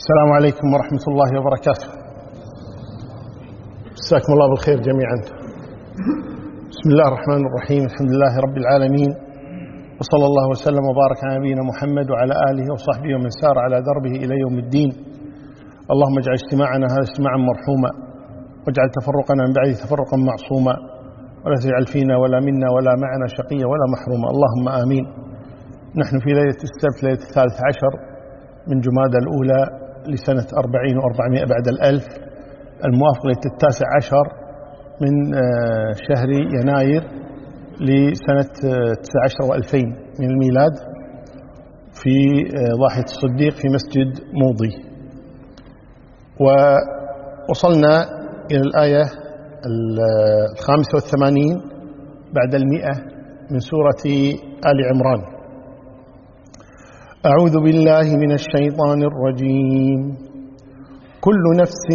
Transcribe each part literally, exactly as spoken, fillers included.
السلام عليكم ورحمة الله وبركاته. مساكم الله بالخير جميعا. بسم الله الرحمن الرحيم. الحمد لله رب العالمين، وصلى الله وسلم وبارك على نبينا محمد وعلى آله وصحبه ومن سار على دربه إلى يوم الدين. اللهم اجعل اجتماعنا هذا اجتماعا مرحوما، واجعل تفرقنا من بعده تفرقا معصوما، ولا تجعل فينا ولا منا ولا معنا شقيا ولا محروما، اللهم آمين. نحن في ليلة السبت، ليلة الثالث عشر من جمادى الأولى لسنة أربعين وأربعمائة بعد الألف، الموافق للتاسع عشر من شهر يناير لسنة تسعة عشر وألفين من الميلاد، في ضاحية الصديق في مسجد موضي. ووصلنا إلى الآية الخامسة والثمانين بعد المئة من سورة آل عمران. أعوذ بالله من الشيطان الرجيم. كل نفس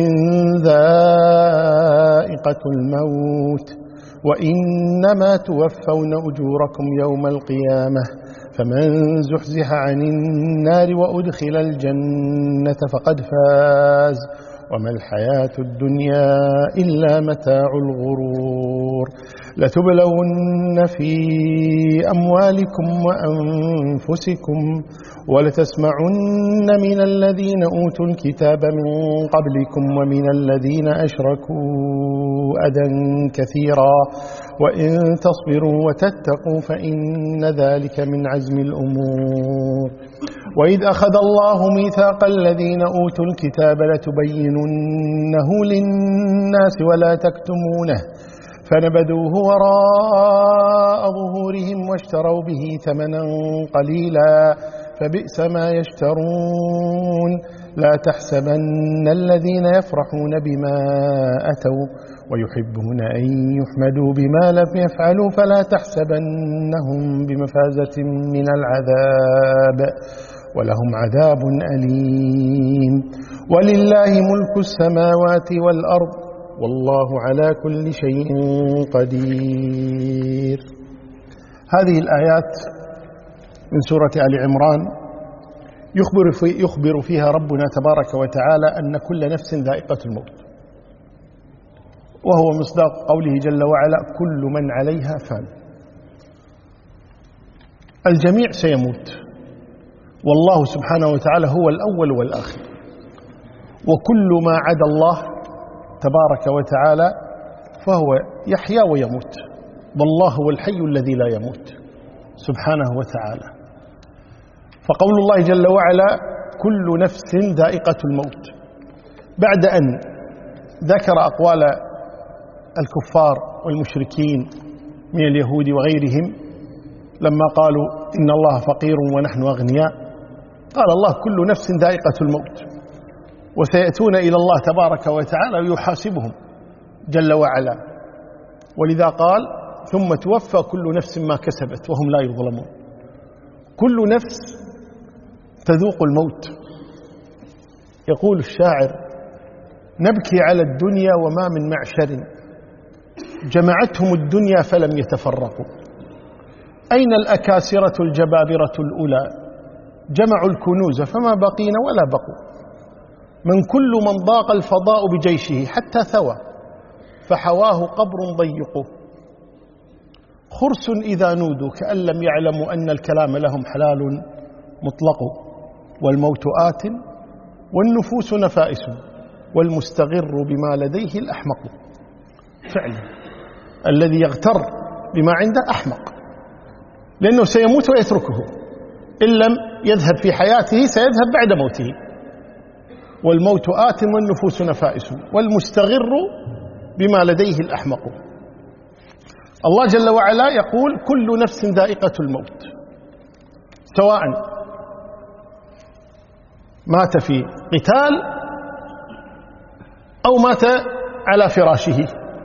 ذائقة الموت وإنما توفون أجوركم يوم القيامة فمن زحزح عن النار وأدخل الجنة فقد فاز وما الحياة الدنيا إلا متاع الغرور. لتبلون في أموالكم وأنفسكم ولتسمعن من الذين أوتوا الكتاب من قبلكم ومن الذين أشركوا أذى كثيرا وإن تصبروا وتتقوا فإن ذلك من عزم الأمور. وإذ أخذ الله ميثاق الذين أوتوا الكتاب لتبيننه للناس ولا تكتمونه فنبذوه وراء ظهورهم واشتروا به ثمنا قليلا فبئس ما يشترون. لا تحسبن الذين يفرحون بما أتوا ويحبون أن يحمدوا بما لم يفعلوا فلا تحسبنهم بمفازة من العذاب ولهم عذاب أليم. ولله ملك السماوات والأرض والله على كل شيء قدير. هذه الآيات من سورة آل عمران يخبر, في يخبر فيها ربنا تبارك وتعالى أن كل نفس ذائقة الموت، وهو مصداق قوله جل وعلا كل من عليها فان. الجميع سيموت، والله سبحانه وتعالى هو الأول والآخر، وكل ما عدا الله تبارك وتعالى فهو يحيا ويموت، والله هو الحي الذي لا يموت سبحانه وتعالى. فقول الله جل وعلا كل نفس ذائقة الموت، بعد أن ذكر أقوال الكفار والمشركين من اليهود وغيرهم لما قالوا إن الله فقير ونحن أغنياء، قال الله كل نفس ذائقة الموت، وسيأتون إلى الله تبارك وتعالى ويحاسبهم جل وعلا، ولذا قال ثم توفى كل نفس ما كسبت وهم لا يظلمون. كل نفس تذوق الموت. يقول الشاعر نبكي على الدنيا وما من معشر جمعتهم الدنيا فلم يتفرقوا. أين الأكاسرة الجبابرة الأولى جمعوا الكنوز فما بقين ولا بقوا. من كل من ضاق الفضاء بجيشه حتى ثوى فحواه قبر ضيق. خرس إذا نودوا كأن لم يعلموا أن الكلام لهم حلال مطلق. والموت آت والنفوس نفائس والمستغر بما لديه الأحمق. فعلا الذي يغتر بما عنده أحمق، لأنه سيموت ويتركه، إن لم يذهب في حياته سيذهب بعد موته. والموت آت والنفوس نفائس والمستغر بما لديه الأحمق. الله جل وعلا يقول كل نفس ذائقة الموت، سواء مات في قتال أو مات على فراشه.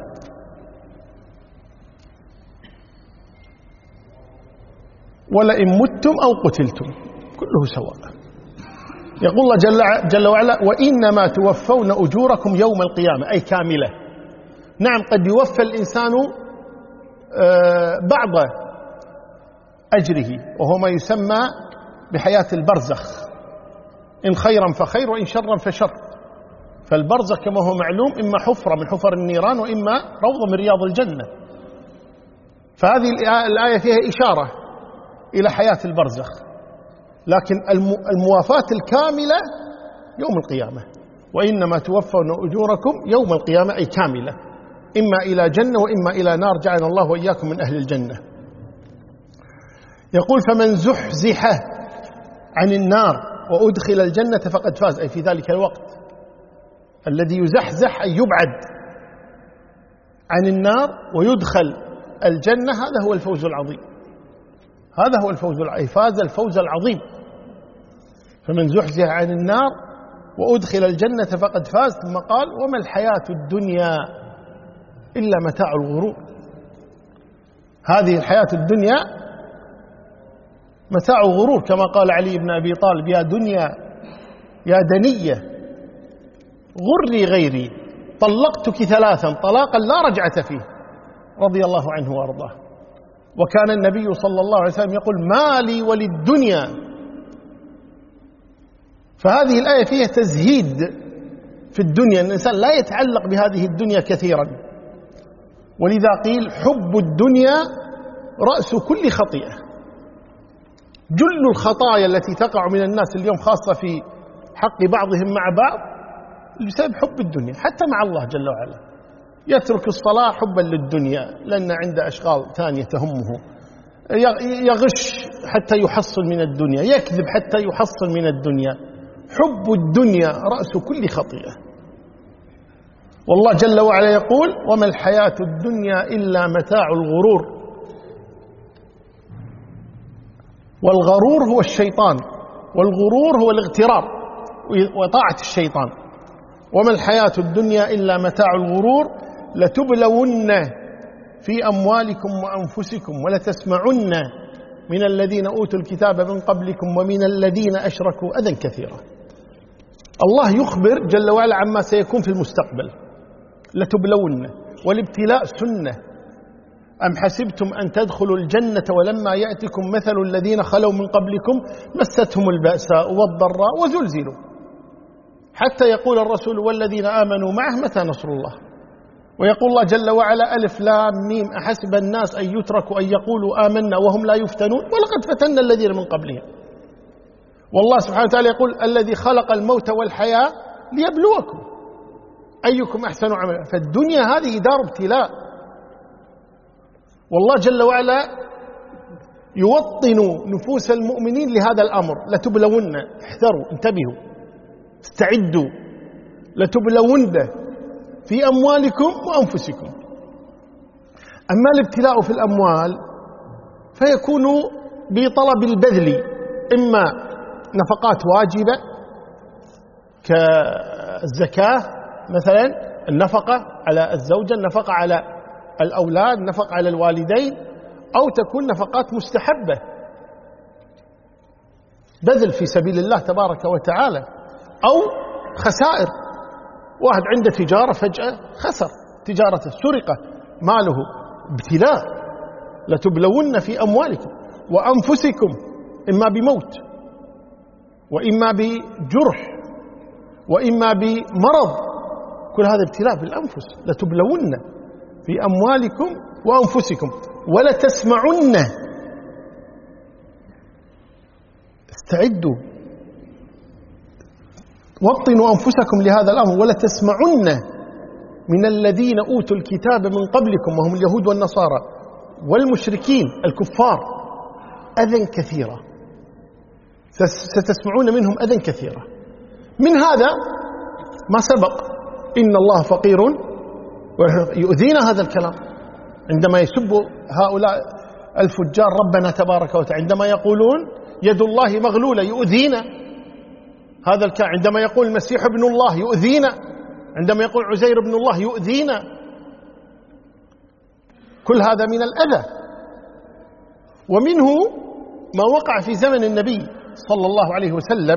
ولئن متم أو قتلتم كله سواء. يقول الله جل, جل وعلا وإنما توفون أجوركم يوم القيامة، أي كاملة. نعم قد يوفى الإنسان بعض أجره وهو ما يسمى بحياة البرزخ، إن خيرا فخير وإن شرا فشر. فالبرزخ كما هو معلوم إما حفرة من حفر النيران وإما روضة من رياض الجنة. فهذه الآية فيها إشارة إلى حياة البرزخ، لكن الموافاة الكاملة يوم القيامة، وإنما توفون أجوركم يوم القيامة، أي كاملة، إما إلى جنة وإما إلى نار، جعلنا الله وإياكم من أهل الجنة. يقول فمن زحزح عن النار وأدخل الجنة فقد فاز، أي في ذلك الوقت الذي يزحزح أي يبعد عن النار ويدخل الجنة، هذا هو الفوز العظيم، هذا هو الفوز العظيم، فاز الفوز العظيم. فمن زحزح عن النار وأدخل الجنة فقد فاز. ثم قال وما الحياة الدنيا إلا متاع الغرور. هذه الحياة الدنيا متاع غرور، كما قال علي بن أبي طالب يا دنيا يا دنية غري غيري طلقتك ثلاثا طلاقا لا رجعة فيه، رضي الله عنه وارضاه. وكان النبي صلى الله عليه وسلم يقول ما لي وللدنيا. فهذه الآية فيها تزهيد في الدنيا، الإنسان لا يتعلق بهذه الدنيا كثيرا، ولذا قيل حب الدنيا رأس كل خطيئة. جل الخطايا التي تقع من الناس اليوم خاصة في حق بعضهم مع بعض بسبب حب الدنيا، حتى مع الله جل وعلا. يترك الصلاة حبا للدنيا لأن عنده أشغال ثانية تهمه، يغش حتى يحصل من الدنيا، يكذب حتى يحصل من الدنيا. حب الدنيا رأس كل خطيئة. والله جل وعلا يقول وما الحياة الدنيا إلا متاع الغرور. والغرور هو الشيطان، والغرور هو الاغترار وطاعة الشيطان. وما الحياة الدنيا إلا متاع الغرور لتبلون في أموالكم وأنفسكم ولتسمعن من الذين أوتوا الكتاب من قبلكم ومن الذين أشركوا أذى كثيرا. الله يخبر جل وعلا عما سيكون في المستقبل. لتبلون، والابتلاء سنة. أم حسبتم أن تدخلوا الجنة ولما يأتكم مثل الذين خلوا من قبلكم مستهم البأساء والضراء وزلزلوا حتى يقول الرسول والذين آمنوا معه متى نصر الله. ويقول الله جل وعلا ألف لام ميم أحسب الناس أن يتركوا أن يقولوا آمنا وهم لا يفتنون ولقد فتنا الذين من قبلهم. والله سبحانه وتعالى يقول الذي خلق الموت والحياة ليبلوكم أيكم أحسن عملا. فالدنيا هذه دار ابتلاء، والله جل وعلا يوطن نفوس المؤمنين لهذا الأمر. لتبلون، احذروا، انتبهوا، استعدوا. لتبلون في أموالكم وأنفسكم. أما الابتلاء في الأموال فيكون بطلب البذل، إما نفقات واجبة كالزكاة مثلا، النفقة على الزوجة، النفقة على الأولاد، النفقة على الوالدين، أو تكون نفقات مستحبة، بذل في سبيل الله تبارك وتعالى، أو خسائر. واحد عنده تجارة فجأة خسر تجارته، سرقة ماله، ابتلاء. لتبلون في أموالكم وأنفسكم، إما بموت وإما بجرح وإما بمرض، كل هذا ابتلاء بالأنفس. لتبلون في أموالكم وأنفسكم ولتسمعن، استعدوا، وطنوا أنفسكم لهذا الأمر. ولتسمعن من الذين أوتوا الكتاب من قبلكم وهم اليهود والنصارى والمشركين الكفار أذى كثيرا، ستسمعون منهم أذى كثيرا. من هذا ما سبق، إن الله فقير، يؤذينا هذا الكلام عندما يسب هؤلاء الفجار ربنا تبارك وتعالى، عندما يقولون يد الله مغلولة يؤذينا هذا الكلام، عندما يقول المسيح ابن الله يؤذينا، عندما يقول عزير ابن الله يؤذينا. كل هذا من الأذى. ومنه ما وقع في زمن النبي صلى الله عليه وسلم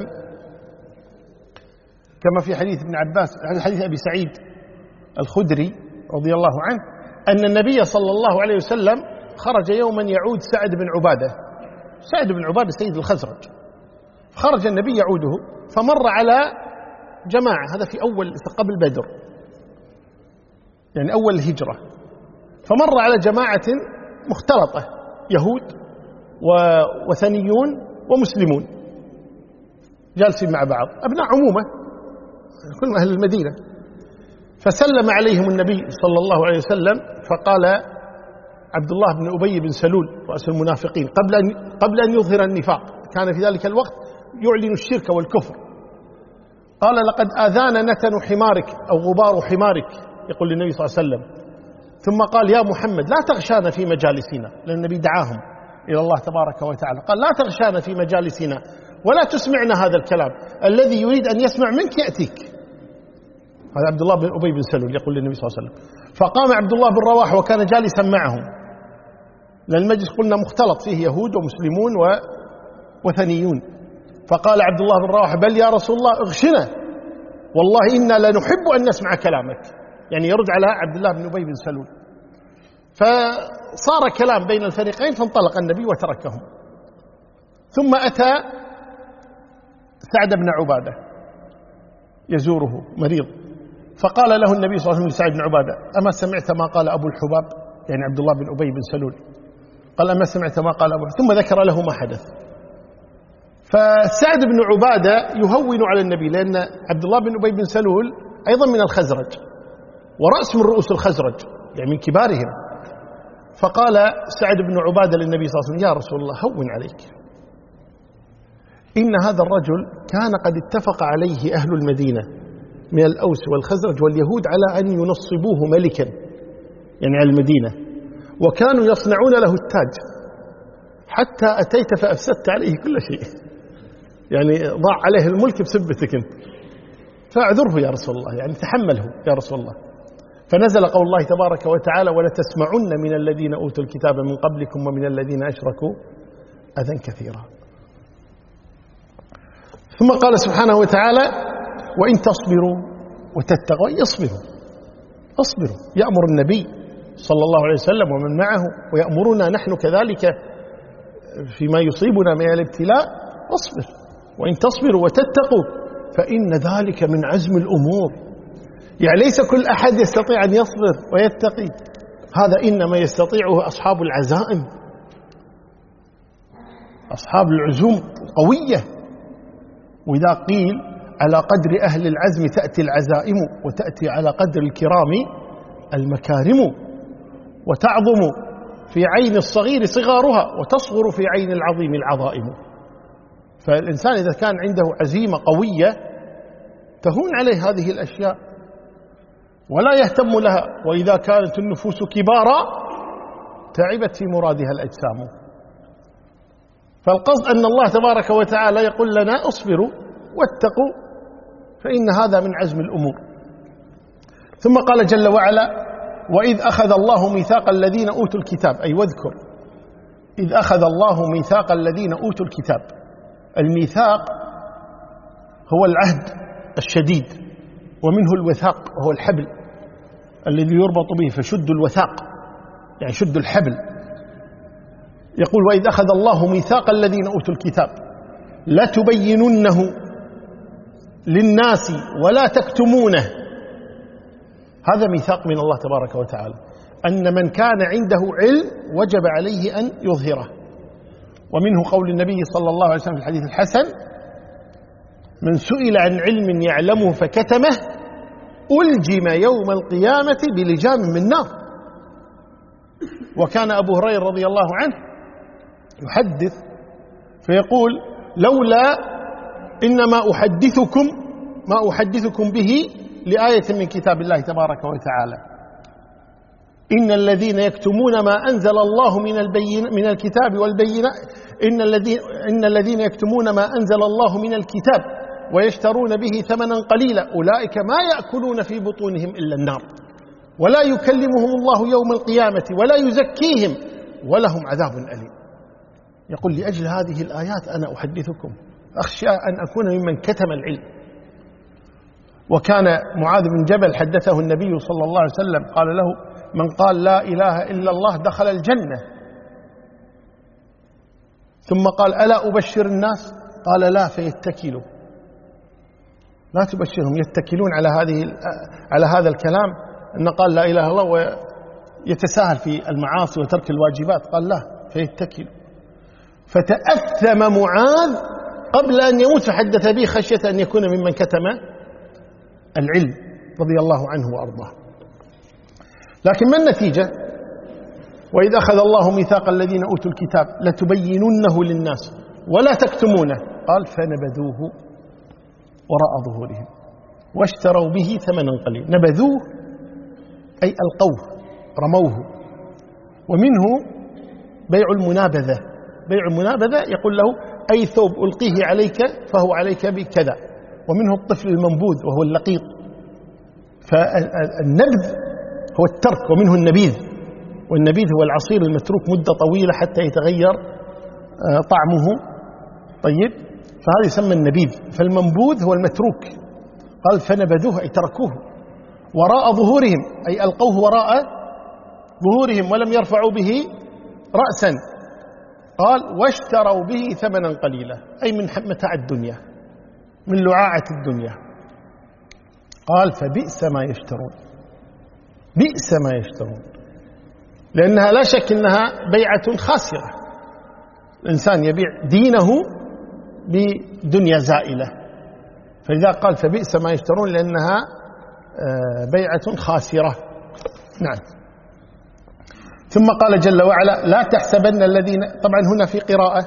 كما في حديث ابن عباس، حديث أبي سعيد الخدري رضي الله عنه، أن النبي صلى الله عليه وسلم خرج يوما يعود سعد بن عبادة. سعد بن عبادة سيد الخزرج، خرج النبي يعوده فمر على جماعة، هذا في أول قبل بدر يعني أول الهجرة، فمر على جماعة مختلطة يهود ووثنيون ومسلمون جالسين مع بعض أبناء عمومة كلهم أهل المدينة، فسلم عليهم النبي صلى الله عليه وسلم فقال عبد الله بن أبي بن سلول رأس المنافقين قبل أن, قبل أن يظهر النفاق، كان في ذلك الوقت يعلن الشرك والكفر، قال لقد آذانا نتن حمارك أو غبار حمارك، يقول للنبي صلى الله عليه وسلم، ثم قال يا محمد لا تغشانا في مجالسنا، لأن النبي دعاهم إلى الله تبارك وتعالى، قال لا تغشانا في مجالسنا ولا تسمعنا هذا الكلام، الذي يريد أن يسمع منك يأتيك. هذا عبد الله بن أبي بن سلول يقول للنبي صلى الله عليه وسلم. فقام عبد الله بن رواحة وكان جالسا معهم، لأن المجلس قلنا مختلط فيه يهود ومسلمون ووثنيون، فقال عبد الله بن رواحة بل يا رسول الله اغشنا والله إنا لنحب أن نسمع كلامك، يعني يرد على عبد الله بن أبي بن سلول. فصار كلام بين الفريقين فانطلق النبي وتركهم. ثم أتى سعد بن عبادة يزوره مريض، فقال له النبي صلى الله عليه وسلم لسعد بن عبادة أما سمعت ما قال أبو الحباب، يعني عبد الله بن أبي بن سلول، قال أما سمعت ما قال أبو الحباب، ثم ذكر له ما حدث. فسعد بن عبادة يهون على النبي، لأن عبد الله بن أبي بن سلول أيضا من الخزرج ورأس من رؤوس الخزرج يعني من كبارهم، فقال سعد بن عبادة للنبي صلى الله عليه وسلم يا رسول الله هون عليك، إن هذا الرجل كان قد اتفق عليه أهل المدينة من الأوس والخزرج واليهود على أن ينصبوه ملكا يعني على المدينة، وكانوا يصنعون له التاج، حتى أتيت فأفسدت عليه كل شيء، يعني ضاع عليه الملك بسبتك أنت، فاعذره يا رسول الله، يعني تحمله يا رسول الله. فنزل قول الله تبارك وتعالى ولتسمعن من الذين أوتوا الكتاب من قبلكم ومن الذين أشركوا أذى كثيرا. ثم قال سبحانه وتعالى وإن تصبروا وتتقوا، يصبروا اصبروا، يأمر النبي صلى الله عليه وسلم ومن معه ويأمرنا نحن كذلك فيما يصيبنا من الابتلاء، اصبر وإن تصبروا وتتقوا فإن ذلك من عزم الأمور، يعني ليس كل أحد يستطيع أن يصبر ويتقي، هذا إنما يستطيعه أصحاب العزائم، أصحاب العزوم قوية. وإذا قيل على قدر أهل العزم تأتي العزائم، وتأتي على قدر الكرام المكارم، وتعظم في عين الصغير صغارها وتصغر في عين العظيم العظائم. فالإنسان إذا كان عنده عزيمة قوية تهون عليه هذه الأشياء ولا يهتم لها، وإذا كانت النفوس كبارا تعبت في مرادها الأجسام. فالقصد أن الله تبارك وتعالى يقول لنا اصبروا واتقوا فإن هذا من عزم الأمور. ثم قال جل وعلا وإذ أخذ الله ميثاق الذين أوتوا الكتاب، أي واذكر إذ أخذ الله ميثاق الذين أوتوا الكتاب. الميثاق هو العهد الشديد، ومنه الوثاق وهو الحبل الذي يربط به، فشد الوثاق يعني شد الحبل. يقول وإذ أخذ الله ميثاق الذين أوتوا الكتاب لتبيننه للناس ولا تكتمونه. هذا ميثاق من الله تبارك وتعالى، أن من كان عنده علم وجب عليه أن يظهره. ومنه قول النبي صلى الله عليه وسلم في الحديث الحسن من سئل عن علم يعلمه فكتمه ألجم يوم القيامة بلجام من نار. وكان أبو هريرة رضي الله عنه يحدث فيقول لولا إنما أحدثكم ما أحدثكم به لآية من كتاب الله تبارك وتعالى إن الذين يكتمون ما أنزل الله من البين من الكتاب والبينات إن الذين إن الذين يكتمون ما أنزل الله من الكتاب ويشترون به ثمنا قليلا أولئك ما يأكلون في بطونهم إلا النار ولا يكلمهم الله يوم القيامة ولا يزكيهم ولهم عذاب أليم. يقول لأجل هذه الآيات أنا أحدثكم، أخشى أن أكون ممن كتم العلم. وكان معاذ بن جبل حدثه النبي صلى الله عليه وسلم قال له من قال لا إله إلا الله دخل الجنة، ثم قال ألا أبشر الناس قال لا، فيتكلوا. لا تبشرهم يتكلون على هذه على هذا الكلام أن قال لا إله إلا الله ويتساهل في المعاصي وترك الواجبات. قال لا، فيتكلوا. فتأثم معاذ قبل أن يموت فحدث به خشية أن يكون ممن كتم العلم رضي الله عنه وأرضاه. لكن ما النتيجة؟ وإذ أخذ الله ميثاق الذين أوتوا الكتاب لتبيننه للناس ولا تكتمونه. قال فنبذوه وراء ظهورهم واشتروا به ثمنا قليلا. نبذوه أي ألقوه، رموه. ومنه بيع المنابذة. بيع المنابذة يقول له أي ثوب ألقيه عليك فهو عليك بكذا. ومنه الطفل المنبوذ وهو اللقيط. فالنبذ هو الترك، ومنه النبيذ، والنبيذ هو العصير المتروك مدة طويلة حتى يتغير طعمه. طيب، فهذا يسمى النبيذ. فالمنبوذ هو المتروك. قال فنبذوه أي تركوه وراء ظهورهم، أي ألقوه وراء ظهورهم ولم يرفعوا به رأسا. قال واشتروا به ثمنا قليلا، أي من متاع الدنيا، من لعاعة الدنيا. قال فبئس ما يشترون. بئس ما يشترون، لأنها لا شك أنها بيعة خاسرة. الإنسان يبيع دينه بدنيا زائلة، فإذا قال فبئس ما يشترون لأنها بيعة خاسرة. نعم. ثم قال جل وعلا لا تحسبن الذين، طبعا هنا في قراءة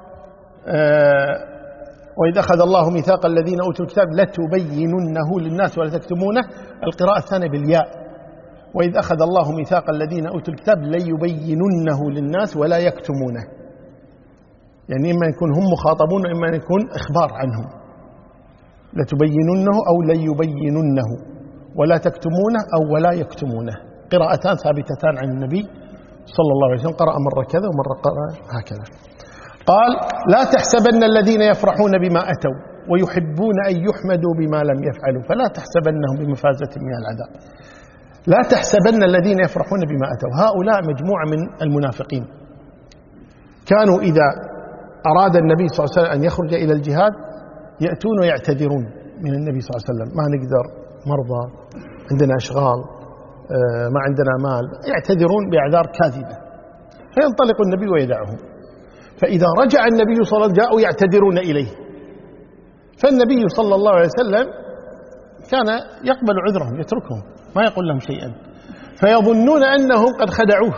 وإذ أخذ الله ميثاق الذين أوتوا الكتاب لتبيننه للناس ولا تكتمونه. القراءة الثانية بالياء، وإذ أخذ الله ميثاق الذين أوتوا الكتاب ليبيننه للناس ولا يكتمونه. يعني إما يكون هم مخاطبون وإما يكون إخبار عنهم. لتبيننه أو ليبيننه، ولا تكتمونه أو ولا يكتمونه. قراءتان ثابتتان عن النبي صلى الله عليه وسلم، قرأ مرة كذا ومرة قرأ هكذا. قال لا تحسبن الذين يفرحون بما أتوا ويحبون أن يحمدوا بما لم يفعلوا فلا تحسبنهم بمفازة من العذاب. لا تحسبن الذين يفرحون بما أتوا، هؤلاء مجموعة من المنافقين كانوا إذا أراد النبي صلى الله عليه وسلم أن يخرج إلى الجهاد يأتون ويعتذرون من النبي صلى الله عليه وسلم، ما نقدر، مرضى، عندنا أشغال، ما عندنا مال، يعتذرون بأعذار كاذبة. فينطلق النبي ويدعهم. فإذا رجع النبي صلى الله عليه وسلم جاءوا يعتذرون إليه، فالنبي صلى الله عليه وسلم كان يقبل عذرهم، يتركهم، ما يقول لهم شيئا. فيظنون أنهم قد خدعوه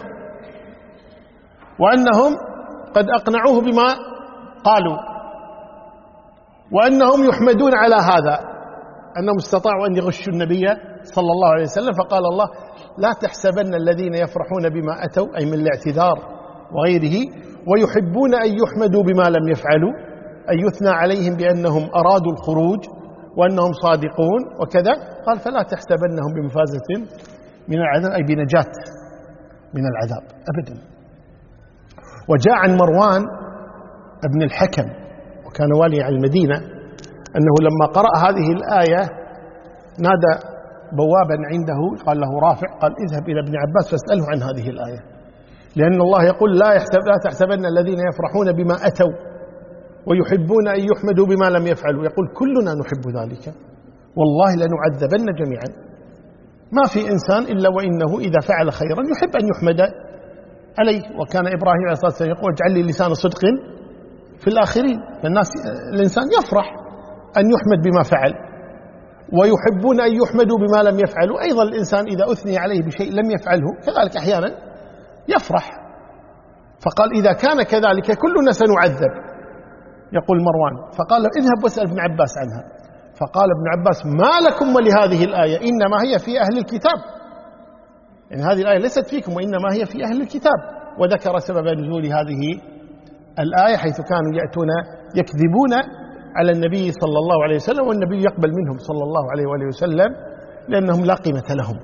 وأنهم قد أقنعوه بما قالوا وأنهم يحمدون على هذا، أنهم استطاعوا أن يغشوا النبي صلى الله عليه وسلم. فقال الله لا تحسبن الذين يفرحون بما أتوا، أي من الاعتذار وغيره، ويحبون أن يحمدوا بما لم يفعلوا، أن يثنى عليهم بأنهم أرادوا الخروج وأنهم صادقون وكذا. قال فلا تحسبنهم بمفازة من العذاب، أي بنجاة من العذاب أبدا. وجاء عن مروان ابن الحكم وكان والي على المدينة أنه لما قرأ هذه الآية نادى بوابا عنده قال له رافع، قال اذهب إلى ابن عباس فاسأله عن هذه الآية، لأن الله يقول لا, يحسب لا تحسبن الذين يفرحون بما أتوا ويحبون أن يحمدوا بما لم يفعلوا. يقول كلنا نحب ذلك، والله لنعذبن جميعا. ما في إنسان إلا وإنه إذا فعل خيرا يحب أن يحمد عليه. وكان إبراهيم عليه الصلاة والسلام يقول اجعل لي لسان صدق في الآخرين. فالناس الإنسان يفرح أن يحمد بما فعل، ويحبون أن يحمدوا بما لم يفعلوا. أيضا الإنسان إذا أثني عليه بشيء لم يفعله كذلك أحيانا يفرح. فقال إذا كان كذلك كلنا سنعذب، يقول مروان. فقال له اذهب واسأل ابن عباس عنها. فقال ابن عباس ما لكم ولهذه الآية إنما هي في أهل الكتاب، يعني هذه الآية ليست فيكم وإنما هي في أهل الكتاب. وذكر سبب نزول هذه الآية حيث كانوا يأتون يكذبون على النبي صلى الله عليه وسلم والنبي يقبل منهم صلى الله عليه وآله وسلم لأنهم لا قيمة لهم.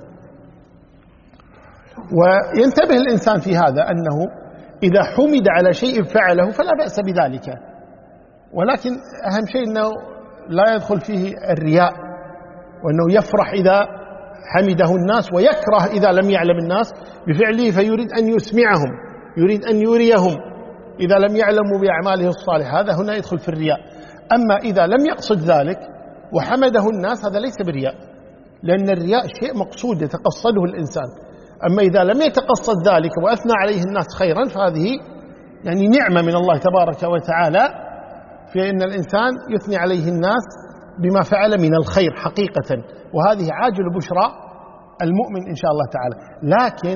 وينتبه الإنسان في هذا أنه إذا حمد على شيء فعله فلا بأس بذلك، ولكن أهم شيء أنه لا يدخل فيه الرياء، وأنه يفرح إذا حمده الناس ويكره إذا لم يعلم الناس بفعله، فيريد أن يسمعهم، يريد أن يريهم إذا لم يعلموا بأعماله الصالحة. هذا هنا يدخل في الرياء. أما إذا لم يقصد ذلك وحمده الناس هذا ليس برياء، لأن الرياء شيء مقصود يتقصده الإنسان. أما إذا لم يتقصد ذلك وأثنى عليه الناس خيرا فهذه يعني نعمة من الله تبارك وتعالى في أن الإنسان يثني عليه الناس بما فعل من الخير حقيقة، وهذه عاجل بشرى المؤمن إن شاء الله تعالى. لكن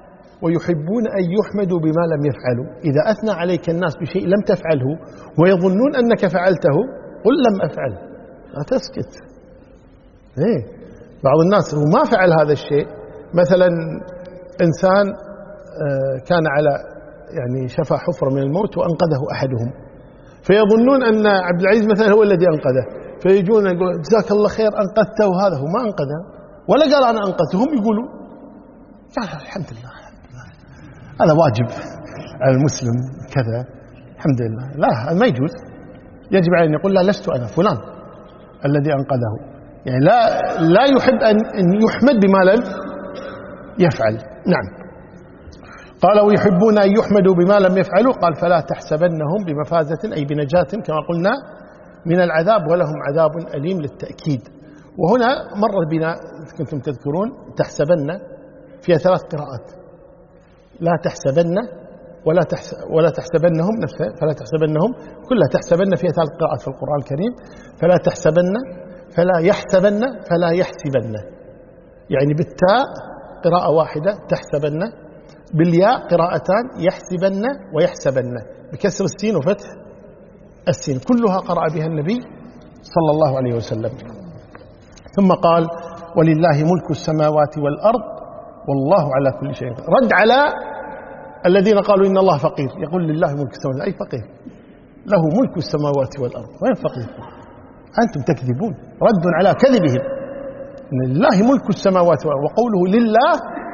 ويحبون أن يحمدوا بما لم يفعلوا، إذا أثنى عليك الناس بشيء لم تفعله ويظنون أنك فعلته قل لم أفعل، لا تسكت. إيه؟ بعض الناس هو ما فعل هذا الشيء، مثلا إنسان كان على يعني شفا حفرة من الموت وأنقذه أحدهم، فيظنون أن عبد العزيز مثلا هو الذي أنقذه، فيجون يقول جزاك الله خير أنقذته، وهذا هو ما أنقذه ولا قال أنا أنقذته. هم يقولوا قال الحمد لله هذا واجب على المسلم كذا الحمد لله. لا، ما يجوز. يجب عليه أن يقول لا لست أنا فلان الذي أنقذه، يعني لا لا يحب أن يحمد بما لم يفعل. نعم. قال ويحبون أن يحمدوا بما لم يفعلوا، قال فلا تحسبنهم بمفازة أي بنجاة كما قلنا من العذاب ولهم عذاب أليم للتأكيد. وهنا مر بنا كنتم تذكرون تحسبن فيها ثلاث قراءات، لا تحسبن ولا تحس ولا تحسبنهم نفسها، فلا تحسبنهم كلها تحسبن فيها ثلاث قراءات في القرآن الكريم، فلا تحسبن فلا يحسبن فلا يحسبن، يعني بالتاء قراءة واحدة تحسبن، بالياء قراءتان يحسبن ويحسبن بكسر السين وفتح السين، كلها قرأ بها النبي صلى الله عليه وسلم. ثم قال ولله ملك السماوات والأرض والله على كل شيء. رد على الذين قالوا إن الله فقير، يقول لله ملك السماوات، أي فقير؟ له ملك السماوات والأرض، وين فقير؟ أنتم تكذبون، رد على كذبهم. إن لله ملك السماوات والأرض، وقوله لله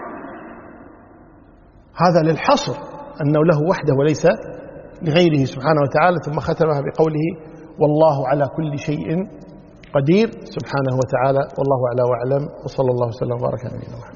هذا للحصر أنه له وحده وليس لغيره سبحانه وتعالى. ثم ختمها بقوله والله على كل شيء قدير سبحانه وتعالى. والله أعلى وأعلم، وصلى الله وسلم وبارك على نبينا محمد.